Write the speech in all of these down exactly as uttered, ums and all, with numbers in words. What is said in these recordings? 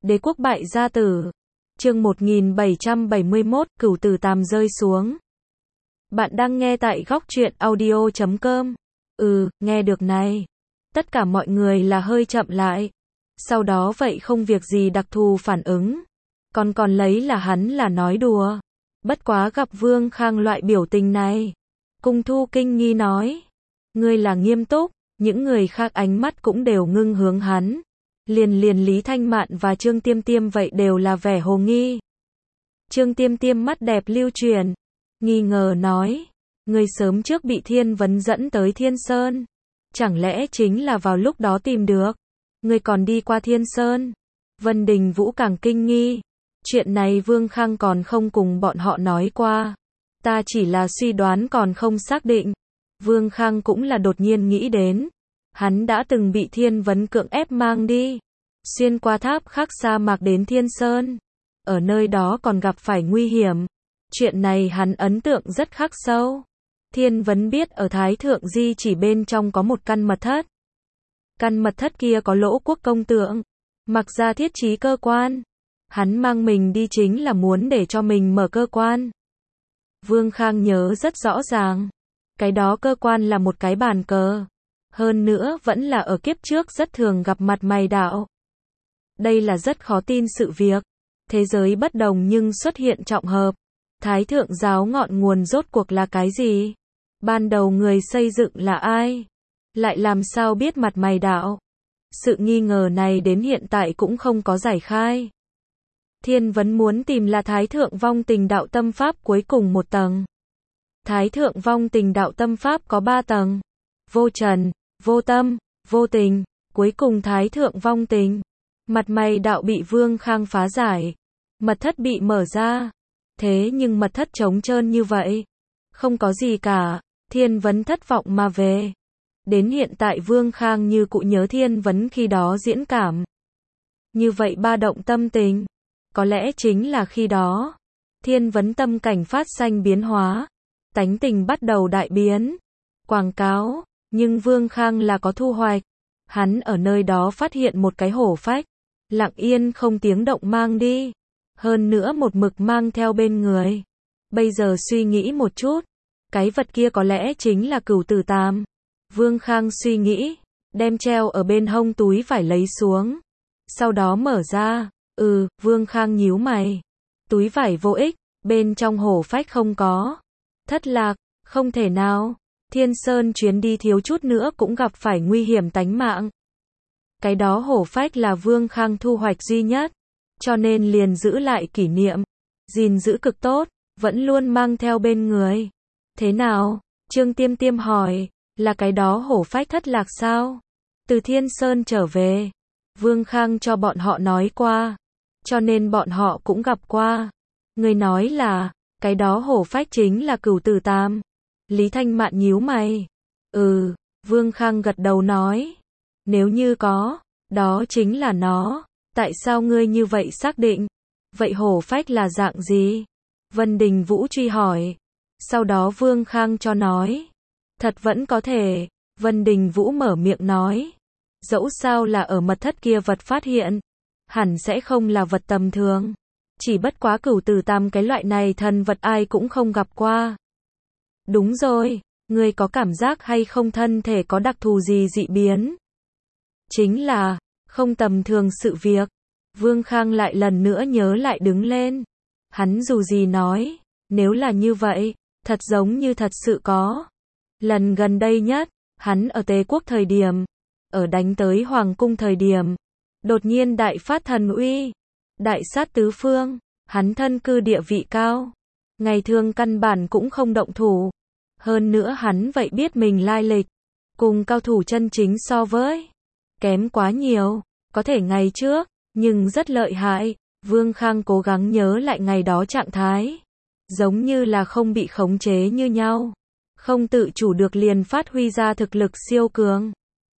Đế quốc bại gia tử. Chương một nghìn bảy trăm bảy mươi mốt, Cửu Tử Tàm rơi xuống. Bạn đang nghe tại góc truyện audio chấm com. Ừ, nghe được này. Tất cả mọi người là hơi chậm lại. Sau đó vậy không việc gì đặc thù phản ứng. Còn còn lấy là hắn là nói đùa. Bất quá gặp Vương Khang loại biểu tình này. Cung Thu kinh nghi nói. Ngươi là nghiêm túc, những người khác ánh mắt cũng đều ngưng hướng hắn. Liền liền Lý Thanh Mạn và Trương Tiêm Tiêm vậy đều là vẻ hồ nghi. Trương Tiêm Tiêm mắt đẹp lưu truyền, nghi ngờ nói, ngươi sớm trước bị Thiên Vấn dẫn tới Thiên Sơn, chẳng lẽ chính là vào lúc đó tìm được, ngươi còn đi qua Thiên Sơn. Vân Đình Vũ càng kinh nghi, chuyện này Vương Khang còn không cùng bọn họ nói qua, ta chỉ là suy đoán còn không xác định. Vương Khang cũng là đột nhiên nghĩ đến, hắn đã từng bị Thiên Vấn cưỡng ép mang đi, xuyên qua tháp khắc sa mạc đến Thiên Sơn, ở nơi đó còn gặp phải nguy hiểm. Chuyện này hắn ấn tượng rất khắc sâu. Thiên Vấn biết ở Thái Thượng Di chỉ bên trong có một căn mật thất. Căn mật thất kia có Lỗ Quốc công tượng, mặc ra thiết trí cơ quan. Hắn mang mình đi chính là muốn để cho mình mở cơ quan. Vương Khang nhớ rất rõ ràng, cái đó cơ quan là một cái bàn cờ. Hơn nữa vẫn là ở kiếp trước rất thường gặp mặt mày đạo. Đây là rất khó tin sự việc. Thế giới bất đồng nhưng xuất hiện trọng hợp. Thái thượng giáo ngọn nguồn rốt cuộc là cái gì? Ban đầu người xây dựng là ai? Lại làm sao biết mặt mày đạo? Sự nghi ngờ này đến hiện tại cũng không có giải khai. Thiên Vấn muốn tìm là Thái thượng vong tình đạo tâm pháp cuối cùng một tầng. Thái thượng vong tình đạo tâm pháp có ba tầng. Vô trần, vô tâm, vô tình, cuối cùng Thái thượng vong tình. Mặt mày đạo bị Vương Khang phá giải. Mật thất bị mở ra. Thế nhưng mật thất trống trơn như vậy. Không có gì cả. Thiên Vấn thất vọng mà về. Đến hiện tại Vương Khang như cụ nhớ Thiên Vấn khi đó diễn cảm. Như vậy ba động tâm tình. Có lẽ chính là khi đó. Thiên Vấn tâm cảnh phát sanh biến hóa. Tánh tình bắt đầu đại biến. Quảng cáo. Nhưng Vương Khang là có thu hoạch. Hắn ở nơi đó phát hiện một cái hổ phách. Lặng yên không tiếng động mang đi. Hơn nữa một mực mang theo bên người. Bây giờ suy nghĩ một chút. Cái vật kia có lẽ chính là Cửu Tử Tàm. Vương Khang suy nghĩ. Đem treo ở bên hông túi phải lấy xuống. Sau đó mở ra. Ừ, Vương Khang nhíu mày. Túi vải vô ích. Bên trong hổ phách không có. Thất lạc. Không thể nào. Thiên Sơn chuyến đi thiếu chút nữa cũng gặp phải nguy hiểm tánh mạng. Cái đó hổ phách là Vương Khang thu hoạch duy nhất. Cho nên liền giữ lại kỷ niệm. Gìn giữ cực tốt. Vẫn luôn mang theo bên người. Thế nào? Trương Tiêm Tiêm hỏi. Là cái đó hổ phách thất lạc sao? Từ Thiên Sơn trở về. Vương Khang cho bọn họ nói qua. Cho nên bọn họ cũng gặp qua. Người nói là. Cái đó hổ phách chính là Cửu Tử Tàm. Lý Thanh Mạn nhíu mày. Ừ. Vương Khang gật đầu nói. Nếu như có. Đó chính là nó. Tại sao ngươi như vậy xác định? Vậy hổ phách là dạng gì? Vân Đình Vũ truy hỏi. Sau đó Vương Khang cho nói. Thật vẫn có thể. Vân Đình Vũ mở miệng nói. Dẫu sao là ở mật thất kia vật phát hiện. Hẳn sẽ không là vật tầm thường. Chỉ bất quá Cửu Tử Tàm cái loại này thần vật ai cũng không gặp qua. Đúng rồi. Ngươi có cảm giác hay không thân thể có đặc thù gì dị biến? Chính là. Không tầm thường sự việc. Vương Khang lại lần nữa nhớ lại đứng lên. Hắn dù gì nói. Nếu là như vậy. Thật giống như thật sự có. Lần gần đây nhất. Hắn ở Tề Quốc thời điểm. Ở đánh tới Hoàng cung thời điểm. Đột nhiên đại phát thần uy. Đại sát tứ phương. Hắn thân cư địa vị cao. Ngày thường căn bản cũng không động thủ. Hơn nữa hắn vậy biết mình lai lịch. Cùng cao thủ chân chính so với. Kém quá nhiều. Có thể ngày trước. Nhưng rất lợi hại. Vương Khang cố gắng nhớ lại ngày đó trạng thái. Giống như là không bị khống chế như nhau. Không tự chủ được liền phát huy ra thực lực siêu cường.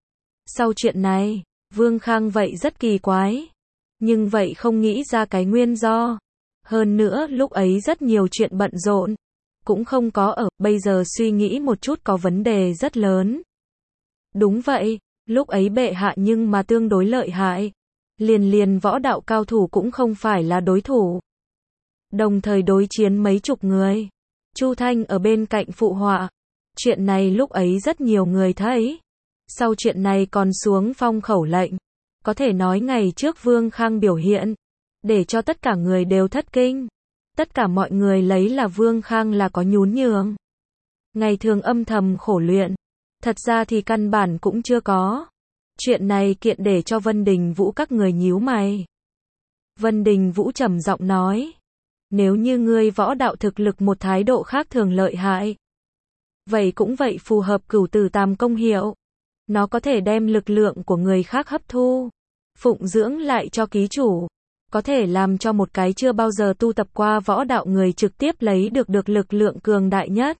Sau chuyện này. Vương Khang vậy rất kỳ quái. Nhưng vậy không nghĩ ra cái nguyên do. Hơn nữa lúc ấy rất nhiều chuyện bận rộn. Cũng không có ở. Bây giờ suy nghĩ một chút có vấn đề rất lớn. Đúng vậy. Lúc ấy bệ hạ nhưng mà tương đối lợi hại. liền liền võ đạo cao thủ cũng không phải là đối thủ. Đồng thời đối chiến mấy chục người. Chu Thanh ở bên cạnh phụ họa. Chuyện này lúc ấy rất nhiều người thấy. Sau chuyện này còn xuống phong khẩu lệnh. Có thể nói ngày trước Vương Khang biểu hiện, để cho tất cả người đều thất kinh. Tất cả mọi người lấy là Vương Khang là có nhún nhường. Ngày thường âm thầm khổ luyện. Thật ra thì căn bản cũng chưa có. Chuyện này kiện để cho Vân Đình Vũ các người nhíu mày. Vân Đình Vũ trầm giọng nói. Nếu như ngươi võ đạo thực lực một thái độ khác thường lợi hại. Vậy cũng vậy phù hợp cửu tử tam công hiệu. Nó có thể đem lực lượng của người khác hấp thu. Phụng dưỡng lại cho ký chủ. Có thể làm cho một cái chưa bao giờ tu tập qua võ đạo người trực tiếp lấy được được lực lượng cường đại nhất.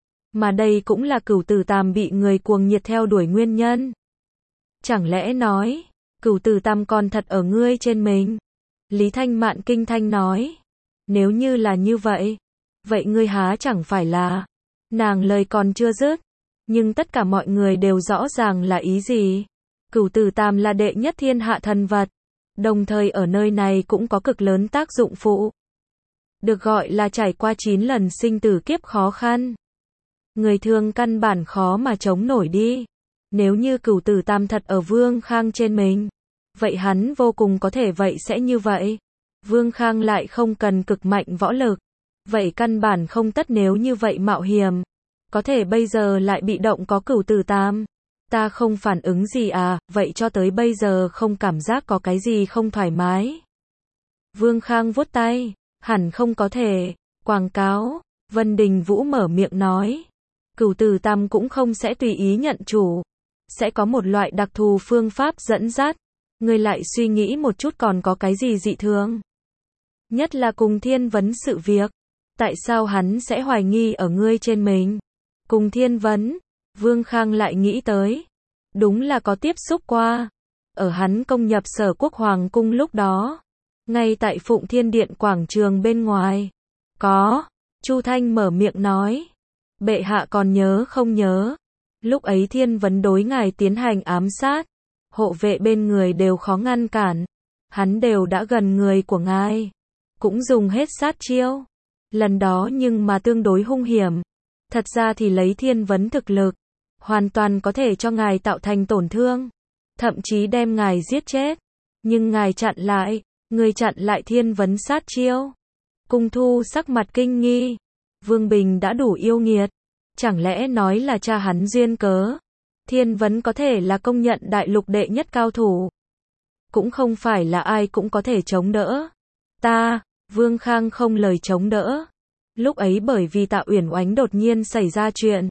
Mà đây cũng là cửu tử tam bị người cuồng nhiệt theo đuổi nguyên nhân. Chẳng lẽ nói, cửu tử tam còn thật ở ngươi trên mình? Lý Thanh Mạn kinh thanh nói. Nếu như là như vậy, vậy ngươi há chẳng phải là... Nàng lời còn chưa dứt, nhưng tất cả mọi người đều rõ ràng là ý gì. Cửu tử tam là đệ nhất thiên hạ thần vật, đồng thời ở nơi này cũng có cực lớn tác dụng phụ. Được gọi là trải qua chín lần sinh tử kiếp khó khăn. Người thường căn bản khó mà chống nổi đi. Nếu như cửu tử tam thật ở Vương Khang trên mình, vậy hắn vô cùng có thể vậy sẽ như vậy. Vương Khang lại không cần cực mạnh võ lực. Vậy căn bản không tất nếu như vậy mạo hiểm. Có thể bây giờ lại bị động có cửu tử tam. Ta không phản ứng gì à, vậy cho tới bây giờ không cảm giác có cái gì không thoải mái. Vương Khang vuốt tay, hẳn không có thể. Quảng cáo, Vân Đình Vũ mở miệng nói. Cửu tử tam cũng không sẽ tùy ý nhận chủ. Sẽ có một loại đặc thù phương pháp dẫn dắt. Ngươi lại suy nghĩ một chút còn có cái gì dị thường. Nhất là cùng Thiên Vấn sự việc. Tại sao hắn sẽ hoài nghi ở ngươi trên mình? Cùng Thiên Vấn, Vương Khang lại nghĩ tới. Đúng là có tiếp xúc qua. Ở hắn công nhập Sở Quốc Hoàng cung lúc đó. Ngay tại Phụng Thiên Điện quảng trường bên ngoài. Có. Chu Thanh mở miệng nói. Bệ hạ còn nhớ không nhớ. Lúc ấy Thiên Vấn đối ngài tiến hành ám sát. Hộ vệ bên người đều khó ngăn cản. Hắn đều đã gần người của ngài. Cũng dùng hết sát chiêu. Lần đó nhưng mà tương đối hung hiểm. Thật ra thì lấy Thiên Vấn thực lực, hoàn toàn có thể cho ngài tạo thành tổn thương. Thậm chí đem ngài giết chết. Nhưng ngài chặn lại. Người chặn lại Thiên Vấn sát chiêu. Cung Thu sắc mặt kinh nghi. Vương Bình đã đủ yêu nghiệt. Chẳng lẽ nói là cha hắn duyên cớ. Thiên Vấn có thể là công nhận đại lục đệ nhất cao thủ. Cũng không phải là ai cũng có thể chống đỡ. Ta, Vương Khang không lời chống đỡ. Lúc ấy bởi vì Tạ Uyển Oánh đột nhiên xảy ra chuyện.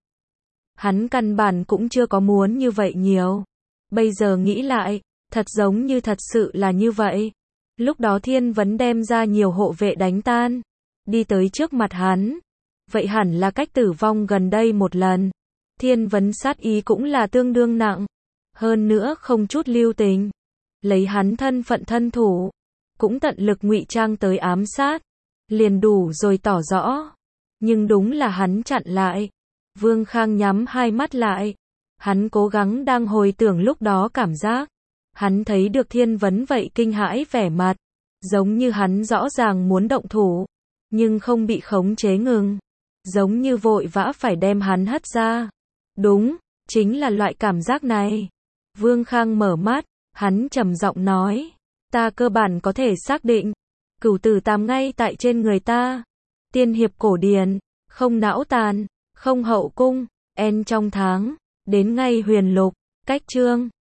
Hắn căn bản cũng chưa có muốn như vậy nhiều. Bây giờ nghĩ lại, thật giống như thật sự là như vậy. Lúc đó Thiên Vấn đem ra nhiều hộ vệ đánh tan. Đi tới trước mặt hắn. Vậy hẳn là cách tử vong gần đây một lần. Thiên Vấn sát ý cũng là tương đương nặng. Hơn nữa không chút lưu tình. Lấy hắn thân phận thân thủ. Cũng tận lực ngụy trang tới ám sát. Liền đủ rồi tỏ rõ. Nhưng đúng là hắn chặn lại. Vương Khang nhắm hai mắt lại. Hắn cố gắng đang hồi tưởng lúc đó cảm giác. Hắn thấy được Thiên Vấn vậy kinh hãi vẻ mặt. Giống như hắn rõ ràng muốn động thủ. Nhưng không bị khống chế ngừng. Giống như vội vã phải đem hắn hất ra. Đúng, chính là loại cảm giác này. Vương Khang mở mắt. Hắn trầm giọng nói. Ta cơ bản có thể xác định. Cửu tử tam ngay tại trên người ta. Tiên hiệp cổ điển. Không não tàn. Không hậu cung. En trong tháng. Đến ngay huyền lục. Cách chương.